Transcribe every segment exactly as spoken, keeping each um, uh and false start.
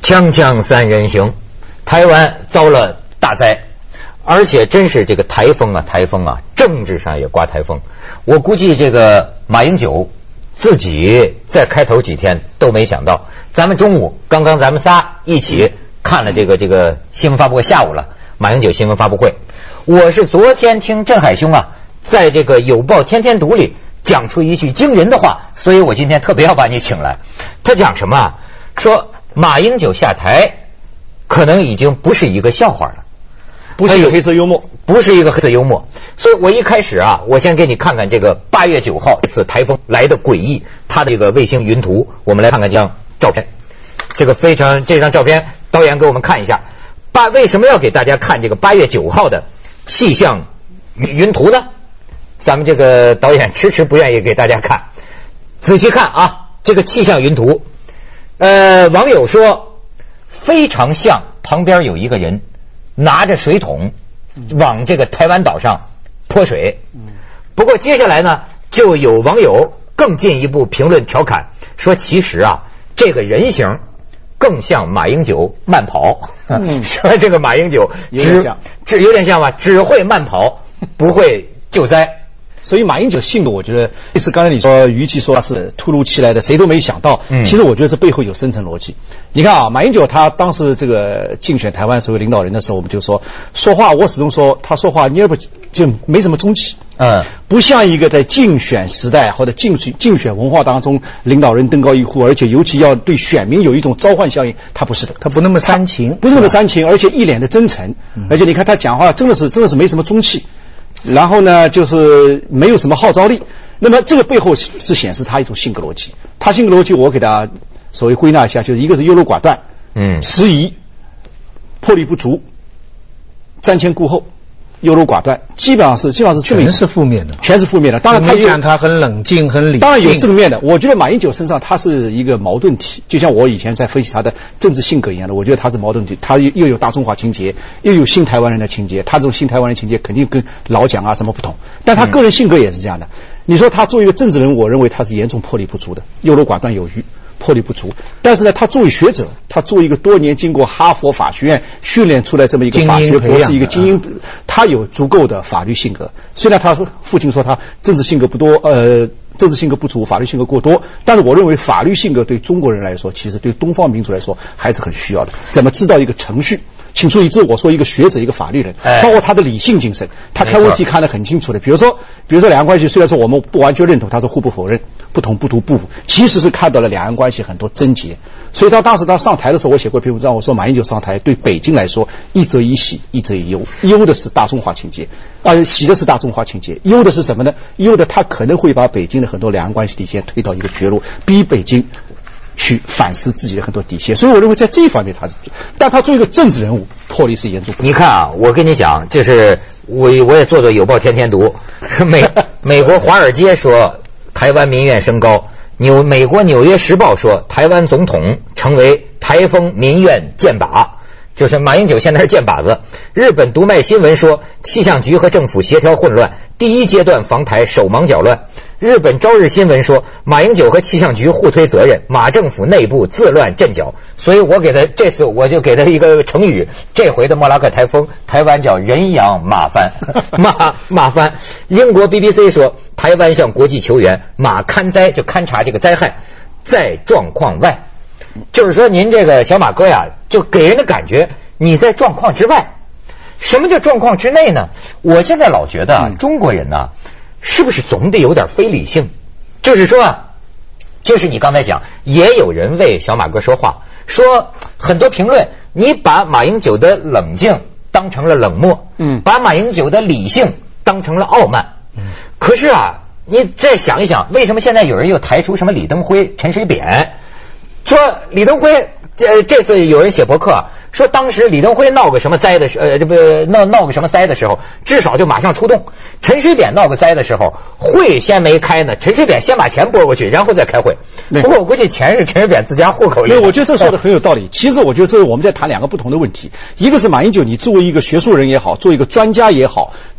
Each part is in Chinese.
锵锵三人行，台湾遭了大灾，而且真是这个台风啊，台风啊，政治上也刮台风。我估计这个马英九自己在开头几天都没想到，咱们中午刚刚咱们仨一起看了这个这个新闻发布会，下午了马英九新闻发布会。我是昨天听郑海兄啊，在这个有报天天读里讲出一句惊人的话，所以我今天特别要把你请来。他讲什么啊？说马英九下台可能已经不是一个笑话了， 不是一个黑色幽默， 不是一个黑色幽默。所以我一开始啊，我先给你看看这个八月九号这次台风来的诡异，它的这个卫星云图，我们来看看这张照片。这个非常这张照片，导演给我们看一下。八为什么要给大家看这个八月九号的气象云图呢？咱们这个导演迟迟不愿意给大家看，仔细看啊，这个气象云图。呃，网友说非常像旁边有一个人拿着水桶往这个台湾岛上泼水。不过接下来呢，就有网友更进一步评论调侃说，其实啊，这个人形更像马英九慢跑。嗯、说这个马英九只只有点像吧，只会慢跑，不会救灾。 所以马英九性格，我觉得这次刚才你说与其说他是突如其来的，谁都没想到，嗯、其实我觉得这背后有深层逻辑。你看啊，马英九他当时这个竞选台湾所谓领导人的时候，我们就说说话，我始终说他说话蔫不就没什么中气，嗯，不像一个在竞选时代或者竞选竞选文化当中领导人登高一呼，而且尤其要对选民有一种召唤效应，他不是的， 他不那么煽情， 不是那么煽情，而且一脸的真诚，嗯、而且你看他讲话真的是真的是没什么中气。然后呢，就是没有什么号召力。那么这个背后是显示他一种性格逻辑。他性格逻辑，我给他所谓归纳一下，就是一个是优柔寡断，嗯，迟疑、魄力不足、瞻前顾后、优柔寡断，基本上是基本上是全是负面的， 全是负面的。当然他讲他很冷静、很理性， 当然有正面的。我觉得马英九身上他是一个矛盾体，就像我以前在分析他的政治性格一样的。我觉得他是矛盾体，他又有大中华情节，又有新台湾人的情节。他这种新台湾人情节肯定跟老蒋啊什么不同，但他个人性格也是这样的。你说他作为一个政治人物，我认为他是严重魄力不足的，优柔寡断有余。魄力不足，但是呢，他作为学者，他作为一个多年经过哈佛法学院训练出来这么一个法学博士，一个精英，他有足够的法律性格。虽然他说父亲说他政治性格不多，呃，政治性格不足，法律性格过多，但是我认为法律性格对中国人来说，其实对东方民族来说还是很需要的。怎么知道一个程序？请注意，这我说一个学者，一个法律人，包括他的理性精神，他看问题看得很清楚的。比如说，比如说两岸关系，虽然说我们不完全认同，他是互不否认，不同不图不符，其实是看到了两岸关系很多症结。所以他当时他上台的时候，我写过一篇文章，我说马英九上台对北京来说，一则以喜，一则以忧。忧的是大中华情节，啊，喜的是大中华情节，忧的是什么呢？忧的他可能会把北京的很多两岸关系底线推到一个绝路，逼北京去反思自己的很多底线。所以我认为在这一方面他是，但他作为一个政治人物，魄力是严重。 你看啊，我跟你讲，这是我我也做做有报天天读，美美国华尔街说台湾民怨升高，纽美国纽约时报说台湾总统成为台风民怨箭靶，就是马英九现在是箭靶子。日本读卖新闻说气象局和政府协调混乱，第一阶段防台手忙脚乱。日本朝日新闻说马英九和气象局互推责任，马政府内部自乱阵脚。所以我给他这次我就给他一个成语，这回的莫拉克台风台湾叫人仰马翻，马马翻。英国 B B C 说台湾向国际求援，马勘灾就勘察这个灾害在状况外。就是说您这个小马哥呀，就给人的感觉你在状况之外。什么叫状况之内呢？我现在老觉得啊，中国人呢是不是总得有点非理性？就是说啊，就是你刚才讲，也有人为小马哥说话，说很多评论你把马英九的冷静当成了冷漠，嗯，把马英九的理性当成了傲慢。嗯，可是啊，你再想一想，为什么现在有人又抬出什么李登辉、陈水扁？说李登辉，这这次有人写博客说，当时李登辉闹个什么灾的时，呃，这不闹闹个什么灾的时候，至少就马上出动。陈水扁闹个灾的时候，会先没开呢，陈水扁先把钱拨过去，然后再开会。不过我估计钱是陈水扁自家户口里。 对，我觉得这说的很有道理。其实我觉得这是我们在谈两个不同的问题，一个是马英九，你作为一个学术人也好，作为一个专家也好，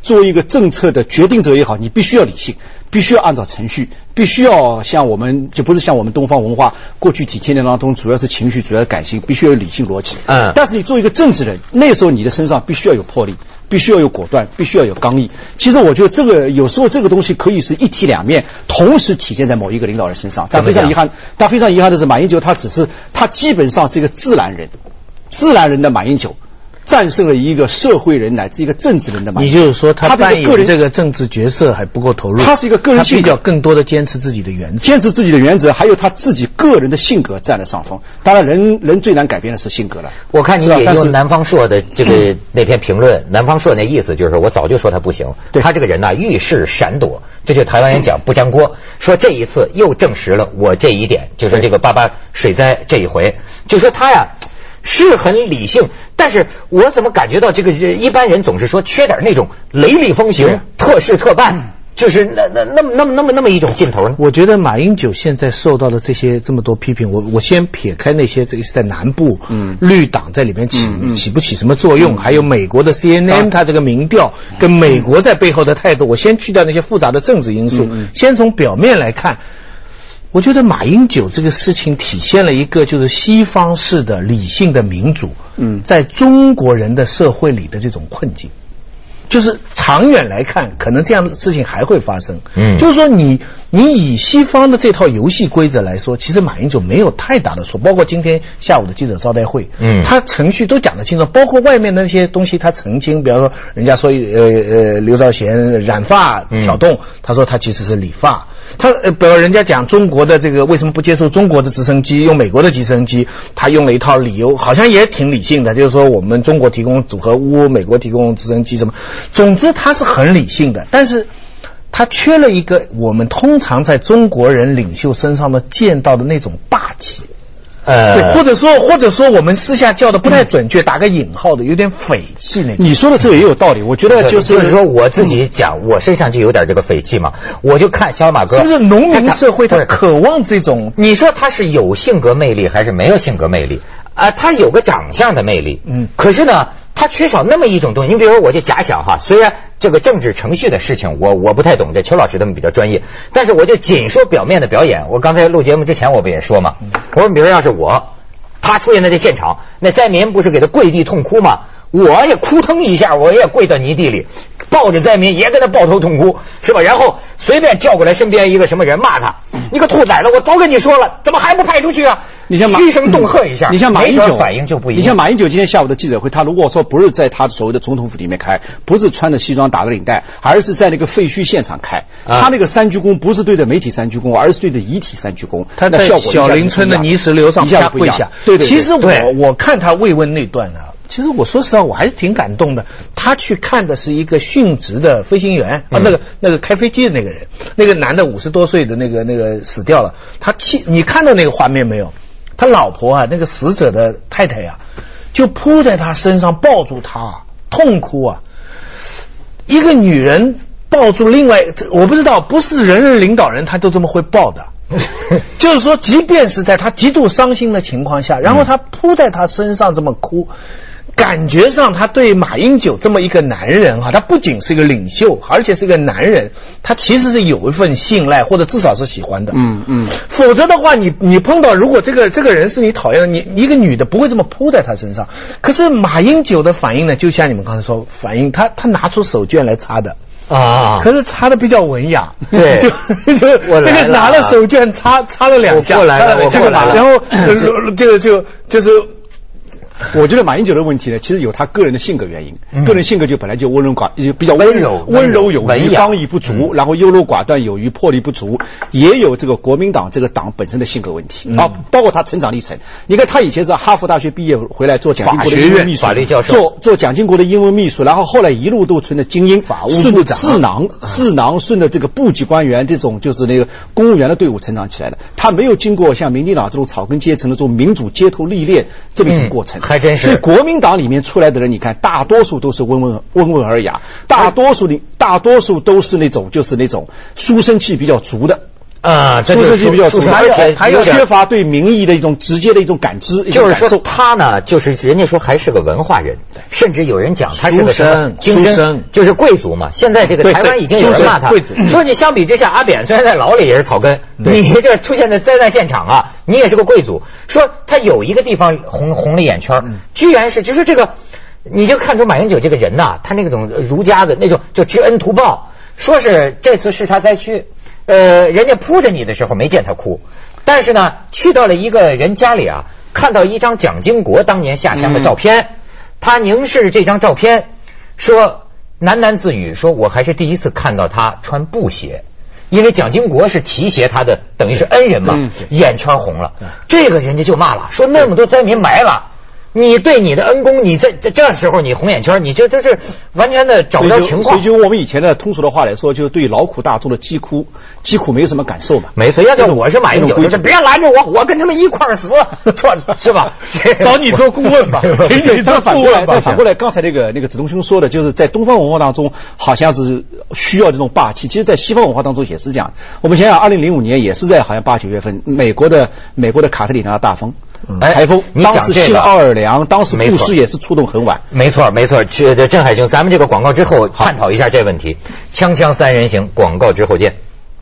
作为一个政策的决定者也好，你必须要理性，必须要按照程序，必须要像我们就不是像我们东方文化过去几千年当中主要是情绪，主要是感性，必须要有理性逻辑。嗯，但是你作为一个政治人，那时候你的身上必须要有魄力，必须要有果断，必须要有刚毅。其实我觉得这个有时候这个东西可以是一体两面，同时体现在某一个领导人身上。但非常遗憾，但非常遗憾的是，马英九他只是他基本上是一个自然人，自然人的马英九战胜了一个社会人乃至一个政治人的马英九。 你就是说他扮演这个政治角色还不够投入， 他是一个个人性格， 他比较更多的坚持自己的原则， 坚持自己的原则，还有他自己个人的性格占了上风。当然人人最难改变的是性格了。 我看你也用南方朔的这个那篇评论，南方朔那意思就是说我早就说他不行，他这个人呐遇事闪躲，这就台湾人讲不粘锅，说这一次又证实了我这一点，就是这个八八水灾这一回，就说他呀是很理性，但是我怎么感觉到这个一般人总是说缺点那种雷厉风行、特事特办，就是那那那么那么那么那么一种劲头呢？ 我觉得马英九现在受到的这些这么多批评，我我先撇开那些这个是在南部，嗯，绿党在里面起、嗯、起不起什么作用，嗯、还有美国的 C N N 它这个民调跟美国在背后的态度，我先去掉那些复杂的政治因素，嗯、先从表面来看。我觉得马英九这个事情体现了一个就是西方式的理性的民主，嗯，在中国人的社会里的这种困境，就是长远来看，可能这样的事情还会发生。嗯，就是说你你以西方的这套游戏规则来说，其实马英九没有太大的错，包括今天下午的记者招待会，嗯，他程序都讲得清楚，包括外面的那些东西他澄清，比方说人家说呃呃刘兆贤染发挑动，嗯、他说他其实是理发。他呃，比如人家讲中国的这个为什么不接受中国的直升机，用美国的直升机，他用了一套理由，好像也挺理性的，就是说我们中国提供组合屋，美国提供直升机什么，总之他是很理性的，但是他缺了一个我们通常在中国人领袖身上的见到的那种霸气。呃，对，或者说，或者说，我们私下叫的不太准确，嗯、打个引号的，有点匪气那种。 你说的这个也有道理，我觉得就是、 就是说我自己讲，嗯、我身上就有点这个匪气嘛。我就看小马哥， 是不是农民社会他渴望这种？ 你说他是有性格魅力还是没有性格魅力啊？他有个长相的魅力，嗯，可是呢，他缺少那么一种东西。你比如说，我就假想哈，虽然这个政治程序的事情我我不太懂，这邱老师他们比较专业，但是我就仅说表面的表演。我刚才录节目之前我不也说嘛，我说比如要是我。他出现在这现场，那灾民不是给他跪地痛哭吗？我也哭腾一下，我也跪到泥地里，抱着灾民也跟他抱头痛哭，是吧？然后随便叫过来身边一个什么人骂他，你个兔崽子，我早跟你说了，怎么还不派出去啊？ 你像嘘声恫吓一下， 你像马英九反应就不一样。 你像马英九今天下午的记者会，他如果说不是在他所谓的总统府里面开，不是穿着西装打着领带，而是在那个废墟现场开，啊、他那个三鞠躬不是对着媒体三鞠躬，而是对着遗体三鞠躬， 他在小林村的泥石流上下跪下。 对对对， 其实我我看他慰问那段啊。其实我说实话，我还是挺感动的。他去看的是一个殉职的飞行员、嗯、啊，那个那个开飞机的那个人，那个男的五十多岁的那个那个死掉了。他气，你看到那个画面没有？他老婆啊，那个死者的太太啊，就扑在他身上抱住他，痛哭啊。一个女人抱住另外，我不知道，不是人人领导人他都这么会抱的。就是说，即便是在他极度伤心的情况下，然后他扑在他身上这么哭。感觉上他对马英九这么一个男人哈，他不仅是一个领袖，而且是一个男人，他其实是有一份信赖，或者至少是喜欢的。嗯嗯。否则的话，你你碰到如果这个这个人是你讨厌的，你一个女的不会这么扑在他身上。可是马英九的反应呢，就像你们刚才说，反应他他拿出手绢来擦的啊，可是擦的比较文雅。对，就就那个拿了手绢擦擦了两下， 我过来了，我过来了， 然后就就就是。 我觉得马英九的问题呢，其实有他个人的性格原因，嗯、个人性格就本来就温柔寡，就比较温柔，温柔有余，刚毅不足，嗯、然后优柔寡断有余，魄力不足，也有这个国民党这个党本身的性格问题、嗯、啊，包括他成长历程。你看他以前是哈佛大学毕业回来做蒋经国的英文秘书， 法律教授， 做做蒋经国的英文秘书，然后后来一路都成了精英， 法务部长， 智囊，智囊顺着这个部级官员这种就是那个公务员的队伍成长起来的。他没有经过像民进党这种草根阶层的这种民主街头历练这么一种过程。 嗯还真是。 所以国民党里面出来的人，你看大多数都是温文温文尔雅，大多数大多数都是那种就是那种书生气比较足的。 啊，这出身比较重， 而且还有缺乏对民意的一种直接的一种感知。 就是说他呢，就是人家说还是个文化人，甚至有人讲他是个什么精神，就是贵族嘛。现在这个台湾已经有人骂他，说你相比之下，阿扁虽然在牢里也是草根，你这出现在灾难现场啊，你也是个贵族。说他有一个地方红红了眼圈，居然是就是这个，你就看出马英九这个人呐，他那种儒家的那种就知恩图报，说是这次视察灾区。呃，人家扑着你的时候没见他哭，但是呢，去到了一个人家里啊，看到一张蒋经国当年下乡的照片，嗯、他凝视这张照片，说喃喃自语，说我还是第一次看到他穿布鞋，因为蒋经国是提携他的，等于是恩人嘛，嗯、眼圈红了。这个人家就骂了，说那么多灾民埋了。你对你的恩公，你在这时候你红眼圈，你这都是完全的找不着情况。 所以就我们以前的通俗的话来说，就对劳苦大众的疾苦疾苦没有什么感受嘛。 没错，要是我是马英九，就是别拦着我，我跟他们一块儿死，是吧？ 找你做顾问吧，请你做顾问吧。 反过来，刚才那个那个子东兄说的，就是在东方文化当中好像是需要这种霸气，其实在西方文化当中也是这样。我们想想，二零零五年也是在好像八九月份，美国的美国的卡特里娜大风。台风， 你当时新奥尔良，当时故事也是触动很晚。 没错，没错。这郑海兄，咱们这个广告之后探讨一下这问题。锵锵三人行，广告之后见。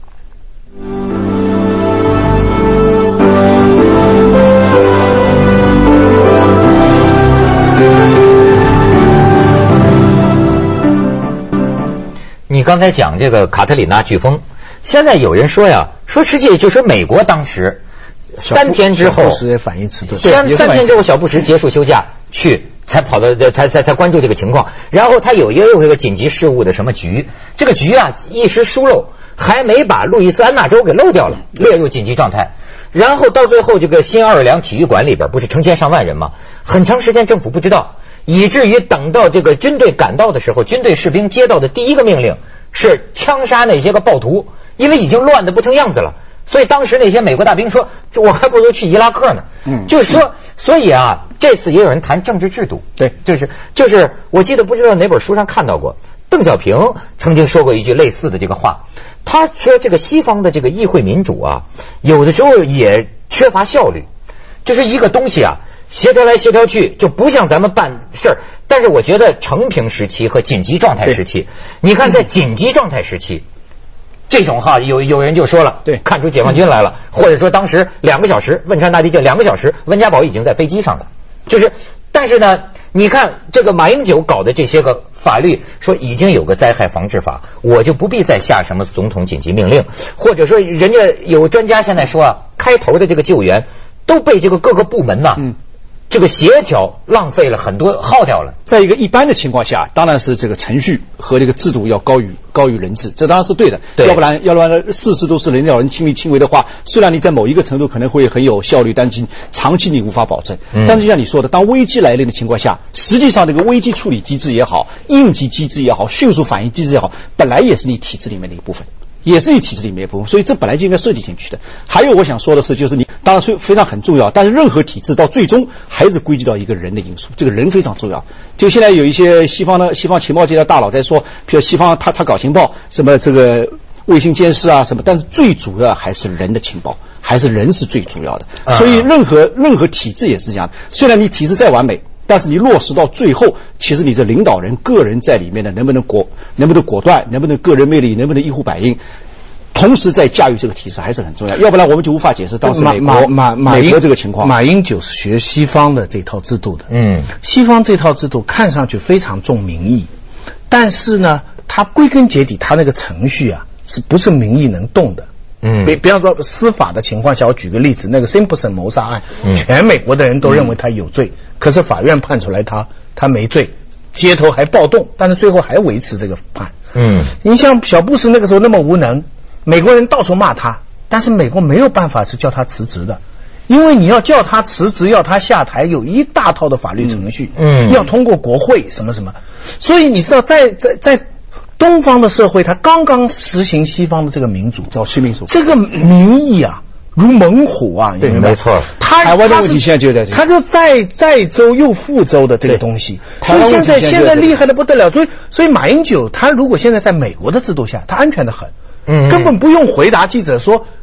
你刚才讲这个卡特里娜飓风，现在有人说呀，说实际就是美国当时。三天之后， 反应迟钝。 三三天之后，小布什结束休假去，才跑到才才才关注这个情况。然后他有一个又一个紧急事务的什么局，这个局啊一时疏漏，还没把路易斯安那州给漏掉了，列入紧急状态。然后到最后，这个新奥尔良体育馆里边不是成千上万人吗？很长时间政府不知道，以至于等到这个军队赶到的时候，军队士兵接到的第一个命令是枪杀那些个暴徒，因为已经乱得不成样子了。所以当时那些美国大兵说，我还不如去伊拉克呢。嗯，就是说，所以啊，这次也有人谈政治制度。 对， 就是就是，我记得不知道哪本书上看到过，邓小平曾经说过一句类似的这个话。他说，这个西方的这个议会民主啊，有的时候也缺乏效率，就是一个东西啊，协调来协调去，就不像咱们办事儿。但是我觉得成平时期和紧急状态时期，你看在紧急状态时期。这种哈，有有人就说了， 对， 看出解放军来了，或者说当时两个小时，汶川大地震两个小时，温家宝已经在飞机上了，就是，但是呢，你看这个马英九搞的这些个法律，说已经有个灾害防治法，我就不必再下什么总统紧急命令，或者说人家有专家现在说啊，开头的这个救援都被这个各个部门呐、啊。嗯这个协调浪费了很多，耗掉了。 在一个一般的情况下，当然是这个程序和这个制度要高于高于人治，这当然是对的。 对， 要不然要不然事事都是人要人亲力亲为的话，虽然你在某一个程度可能会很有效率，但是长期你无法保证。嗯、但是就像你说的，当危机来临的情况下，实际上这个危机处理机制也好，应急机制也好，迅速反应机制也好，本来也是你体制里面的一部分。也是你体制里面一部分，所以这本来就应该设计进去的。还有我想说的是，就是你当然是非常很重要，但是任何体制到最终还是归结到一个人的因素，这个人非常重要。就现在有一些西方的西方情报界的大佬在说，比如西方他他搞情报，什么这个卫星监视啊什么，但是最主要还是人的情报，还是人是最主要的。所以任何任何体制也是这样，虽然你体制再完美。但是你落实到最后，其实你这领导人个人在里面的能不能果能不能果断，能不能个人魅力，能不能一呼百应，同时在驾驭这个体制还是很重要。要不然我们就无法解释当时美国马马美国这个情况。 马英九是学西方的这套制度的， 嗯， 西方这套制度看上去非常重民意，但是呢，它归根结底，它那个程序啊，是不是民意能动的？嗯，比比方说司法的情况下，我举个例子，那个辛普森谋杀案，嗯、全美国的人都认为他有罪，嗯、可是法院判出来他他没罪，街头还暴动，但是最后还维持这个判。嗯，你像小布什那个时候那么无能，美国人到处骂他，但是美国没有办法是叫他辞职的，因为你要叫他辞职，要他下台，有一大套的法律程序，嗯，要通过国会什么什么，所以你知道在在在。东方的社会，它刚刚实行西方的这个民主， 早期民主， 这个民意啊，如猛虎啊， 对，没错。 他台湾的问题现在就在这里， 他就在在州又副州的这个东西，所以现在现在厉害的不得了。所以所以马英九他如果现在在美国的制度下，他安全的很，嗯，根本不用回答记者说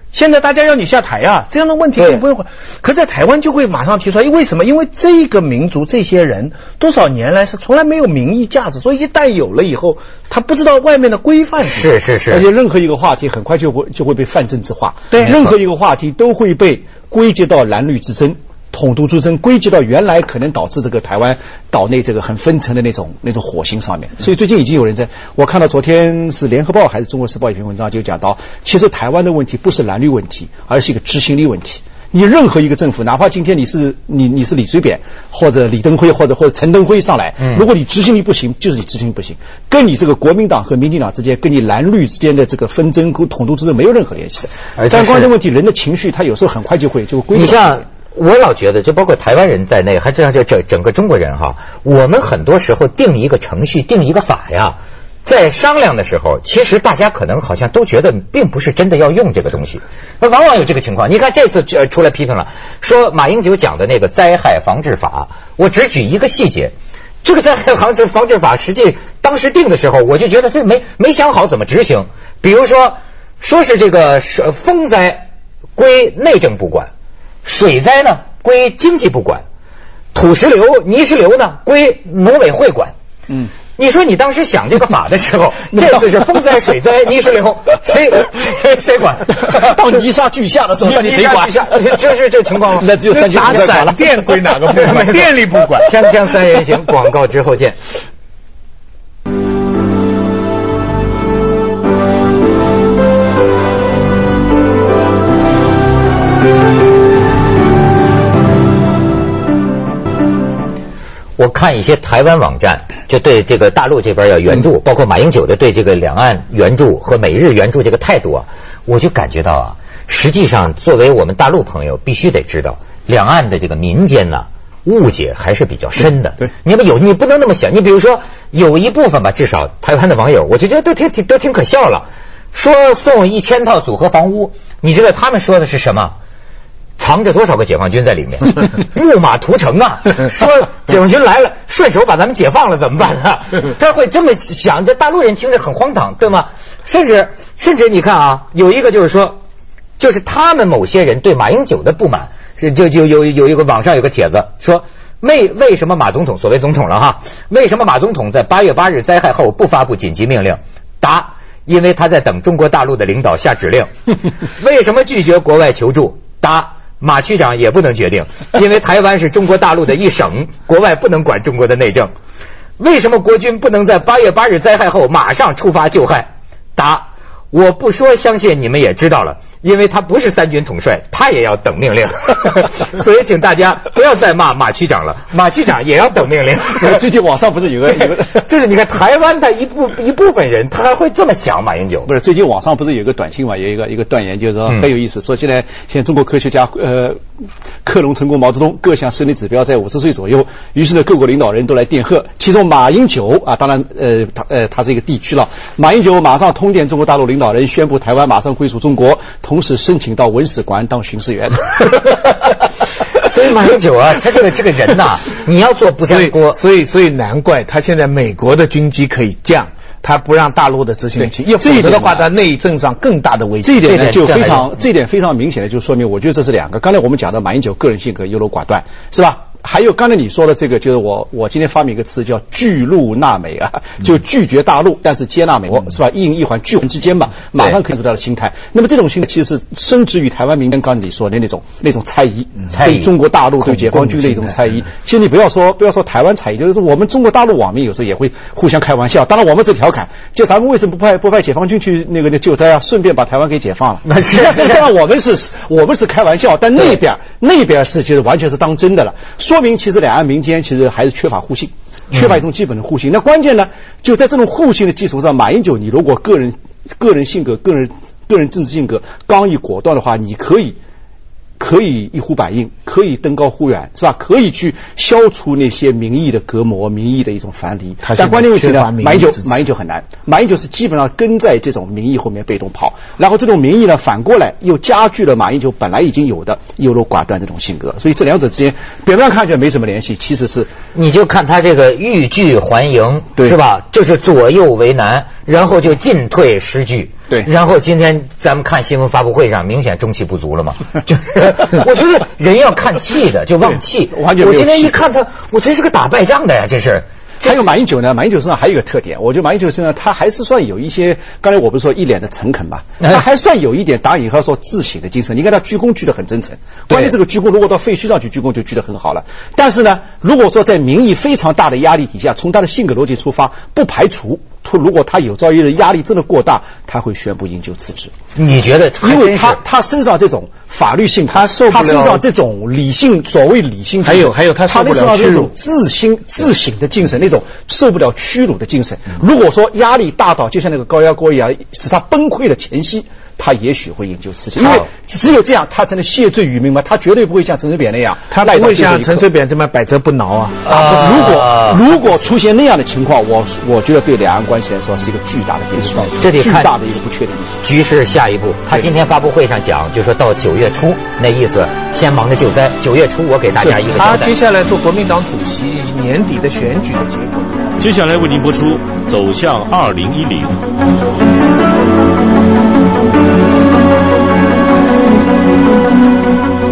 现在大家要你下台啊，这样的问题不用。可在台湾就会马上提出来，为什么？因为这个民族这些人多少年来是从来没有民意价值，所以一旦有了以后，他不知道外面的规范是是是， 而且任何一个话题很快就会就会被泛政治化， 对， 任何一个话题都会被归结到蓝绿之争。统独之争归结到原来可能导致这个台湾岛内这个很分层的那种那种火星上面，所以最近已经有人在，我看到昨天是联合报还是中国时报一篇文章就讲到，其实台湾的问题不是蓝绿问题，而是一个执行力问题。你任何一个政府，哪怕今天你是你你是李水扁或者李登辉或者或者陈登辉上来，嗯，如果你执行力不行，就是你执行力不行，跟你这个国民党和民进党之间，跟你蓝绿之间的这个纷争和统独之争没有任何联系的。但关键问题，人的情绪他有时候很快就会就归。 你像。我老觉得，就包括台湾人在内，还这样就整整个中国人哈，我们很多时候定一个程序、定一个法呀，在商量的时候，其实大家可能好像都觉得并不是真的要用这个东西，那往往有这个情况。你看这次出来批评了，说马英九讲的那个灾害防治法，我只举一个细节，这个灾害防治防治法实际当时定的时候，我就觉得这没没想好怎么执行。比如说，说是这个风灾归内政部管。水灾呢归经济部管，土石流、泥石流呢归农委会管。嗯，你说你当时想这个法的时候，这次是风灾、水灾、泥石流，谁谁谁管？ 到泥沙俱下的时候，到底谁管？ 就是这情况吗？ 那只有三军部管了。 电归哪个部管？电力部管。 锵锵三人行，广告之后见。我看一些台湾网站就对这个大陆这边要援助，包括马英九的对这个两岸援助和美日援助这个态度啊，我就感觉到啊，实际上作为我们大陆朋友必须得知道，两岸的这个民间呢误解还是比较深的。对，你不有你不能那么想，你比如说有一部分吧，至少台湾的网友，我就觉得都挺挺都挺可笑了，说送一千套组合房屋，你知道他们说的是什么？藏着多少个解放军在里面？木马屠城啊！说解放军来了，顺手把咱们解放了怎么办啊？他会这么想，这大陆人听着很荒唐，对吗？甚至甚至你看啊，有一个就是说，就是他们某些人对马英九的不满，是就就有有一个网上有个帖子说，为为什么马总统所谓总统了哈？为什么马总统在八月八日灾害后不发布紧急命令？答：因为他在等中国大陆的领导下指令。为什么拒绝国外求助？答：马区长也不能决定，因为台湾是中国大陆的一省，国外不能管中国的内政。为什么国军不能在八月八日灾害后马上出发救害？答：我不说，相信你们也知道了，因为他不是三军统帅，他也要等命令。所以请大家不要再骂马区长了，马区长也要等命令。 最近网上不是有个有个， 就是你看台湾的一部一部分人，他还会这么想马英九。 不是，最近网上不是有个短信嘛，有一个一个断言，就是说很有意思，说现在现在中国科学家呃克隆成功毛泽东各项生理指标在五十岁左右，于是呢各国领导人都来电贺，其中马英九啊，当然呃他呃他是一个地区了，马英九马上通电中国大陆领导人，宣布台湾马上归属中国，同时申请到文史馆当巡视员。 所以马英九啊，他这个这个人呐、啊，你要做不粘锅， 所以所以难怪他现在美国的军机可以降。他不让大陆的执行器，否则的话，他内政上更大的危机。 这一点呢，就非常这一点非常明显的就说明，我觉得这是两个。刚才我们讲的马英九个人性格优柔寡断，是吧？还有刚才你说的这个，就是我我今天发明一个词叫拒陆纳美啊，就拒绝大陆，但是接纳美国，是吧？一阴一环拒环之间嘛，马上可以看出他的心态。那么这种心态其实是深植于台湾民间刚才你说的那种那种猜疑，对中国大陆对解放军的一种猜疑。其实你不要说不要说台湾猜疑，就是我们中国大陆网民有时候也会互相开玩笑。当然我们是调侃，就咱们为什么不派不派解放军去那个救灾啊？顺便把台湾给解放了。那是这样，我们是我们是开玩笑，但那边那边是其实完全是当真的了。说明其实两岸民间其实还是缺乏互信，缺乏一种基本的互信。那关键呢，就在这种互信的基础上，马英九你如果个人个人性格、个人个人政治性格刚毅果断的话，你可以可以一呼百应，可以登高呼远，是吧？可以去消除那些民意的隔膜、民意的一种樊篱。但关键问题呢，马英九马英九很难，马英九是基本上跟在这种民意后面被动跑，然后这种民意呢反过来又加剧了马英九本来已经有的优柔寡断这种性格，所以这两者之间表面上看起来没什么联系，其实是你就看他这个欲拒还迎，是吧？就是左右为难，然后就进退失据。 对。 然后今天咱们看新闻发布会上，明显中气不足了嘛。就是我觉得人要看气的就忘气。 完全没有气。 我今天一看他，我这是个打败仗的呀，这是。 还有马英九呢，马英九身上还有一个特点，我觉得马英九身上他还是算有一些，刚才我不是说一脸的诚恳嘛，他还算有一点打引号说自省的精神。你看他鞠躬鞠得很真诚，关键这个鞠躬如果到废墟上去鞠躬就鞠得很好了。但是呢，如果说在民意非常大的压力底下，从他的性格逻辑出发，不排除如果他有朝一日压力真的过大，他会宣布引咎辞职。 你觉得？ 因为他他身上这种法律性， 他受不了， 他身上这种理性，所谓理性， 还有还有他受不了这种自心自省的精神，那种受不了屈辱的精神。如果说压力大到就像那个高压锅一样，使他崩溃的前夕，他也许会引咎辞职，因为只有这样他才能谢罪于民嘛。他绝对不会像陈水扁那样， 他不会像陈水扁这么百折不挠啊。 啊如果如果出现那样的情况，我我觉得对两岸关系来说是一个巨大的变数， 这得看巨大的一个不确定因素。 局势下一步，他今天发布会上讲，就说到九月初，那意思先忙着救灾，九月初我给大家一个交代。 他接下来做国民党主席，年底的选举的结果。 接下来为您播出《走向二零一零》。